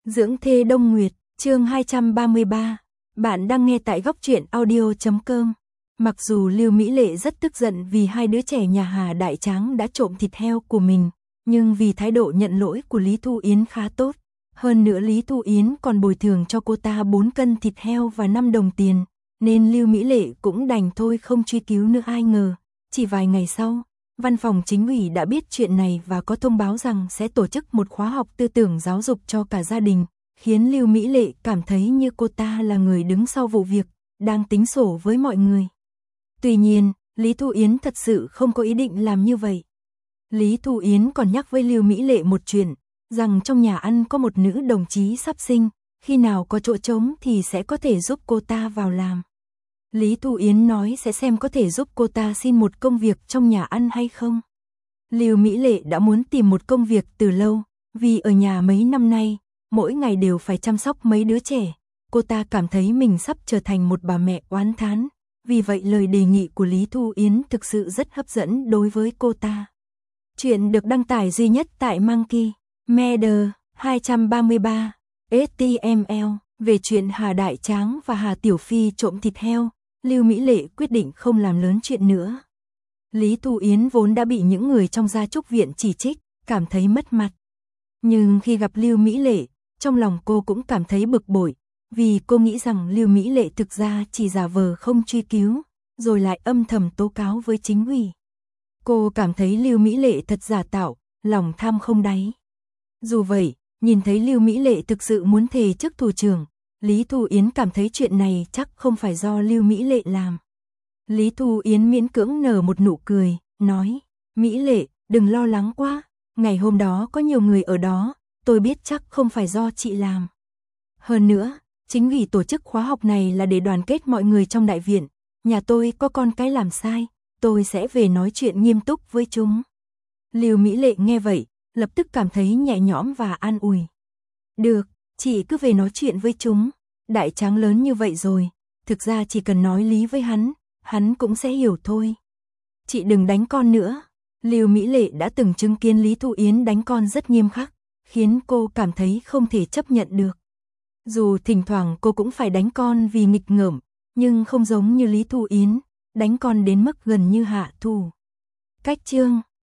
Dưỡng thê Đông Nguyệt, chương 233. Bạn đang nghe tại goctruyện audio.com. Mặc dù Lưu Mỹ Lệ rất tức giận vì hai đứa trẻ nhà Hà Đại Tráng đã trộm thịt heo của mình, nhưng vì thái độ nhận lỗi của Lý Thu Yến khá tốt. Hơn nữa Lý Thu Yến còn bồi thường cho cô ta 4 cân thịt heo và 5 đồng tiền, nên Lưu Mỹ Lệ cũng đành thôi không truy cứu nữa. Ai ngờ, chỉ vài ngày sau, Văn phòng chính ủy đã biết chuyện này và có thông báo rằng sẽ tổ chức một khóa học tư tưởng giáo dục cho cả gia đình, khiến Lưu Mỹ Lệ cảm thấy như cô ta là người đứng sau vụ việc, đang tính sổ với mọi người. Tuy nhiên, Lý Thu Yến thật sự không có ý định làm như vậy. Lý Thu Yến còn nhắc với Lưu Mỹ Lệ một chuyện, rằng trong nhà ăn có một nữ đồng chí sắp sinh, khi nào có chỗ trống thì sẽ có thể giúp cô ta vào làm. Lý Thu Yến nói sẽ xem có thể giúp cô ta xin một công việc trong nhà ăn hay không. Lưu Mỹ Lệ đã muốn tìm một công việc từ lâu, vì ở nhà mấy năm nay, mỗi ngày đều phải chăm sóc mấy đứa trẻ. Cô ta cảm thấy mình sắp trở thành một bà mẹ oán thán, vì vậy lời đề nghị của Lý Thu Yến thực sự rất hấp dẫn đối với cô ta. Chuyện được đăng tải duy nhất tại Monkey Media 233 HTML. Về chuyện Hà Đại Tráng và Hà Tiểu Phi trộm thịt heo, Lưu Mỹ Lệ quyết định không làm lớn chuyện nữa. Lý Thu Yến vốn đã bị những người trong gia trúc viện chỉ trích, cảm thấy mất mặt. Nhưng khi gặp Lưu Mỹ Lệ, trong lòng cô cũng cảm thấy bực bội, vì cô nghĩ rằng Lưu Mỹ Lệ thực ra chỉ giả vờ không truy cứu, rồi lại âm thầm tố cáo với chính ủy. Cô cảm thấy Lưu Mỹ Lệ thật giả tạo, lòng tham không đáy. Dù vậy, nhìn thấy Lưu Mỹ Lệ thực sự muốn thề chức thủ trưởng, Lý Thu Yến cảm thấy chuyện này chắc không phải do Lưu Mỹ Lệ làm. Lý Thu Yến miễn cưỡng nở một nụ cười, nói, Mỹ Lệ, đừng lo lắng quá, ngày hôm đó có nhiều người ở đó, tôi biết chắc không phải do chị làm. Hơn nữa, chính vì tổ chức khóa học này là để đoàn kết mọi người trong đại viện, nhà tôi có con cái làm sai, tôi sẽ về nói chuyện nghiêm túc với chúng. Lưu Mỹ Lệ nghe vậy, lập tức cảm thấy nhẹ nhõm và an ủi. Được, chị cứ về nói chuyện với chúng, Đại Tráng lớn như vậy rồi, thực ra chỉ cần nói lý với hắn cũng sẽ hiểu thôi. Chị đừng đánh con nữa. Lưu Mỹ Lệ đã từng chứng kiến Lý Thu Yến đánh con rất nghiêm khắc, khiến cô cảm thấy không thể chấp nhận được. Dù thỉnh thoảng cô cũng phải đánh con vì nghịch ngợm, nhưng không giống như Lý Thu Yến, đánh con đến mức gần như hạ thủ. Cách chương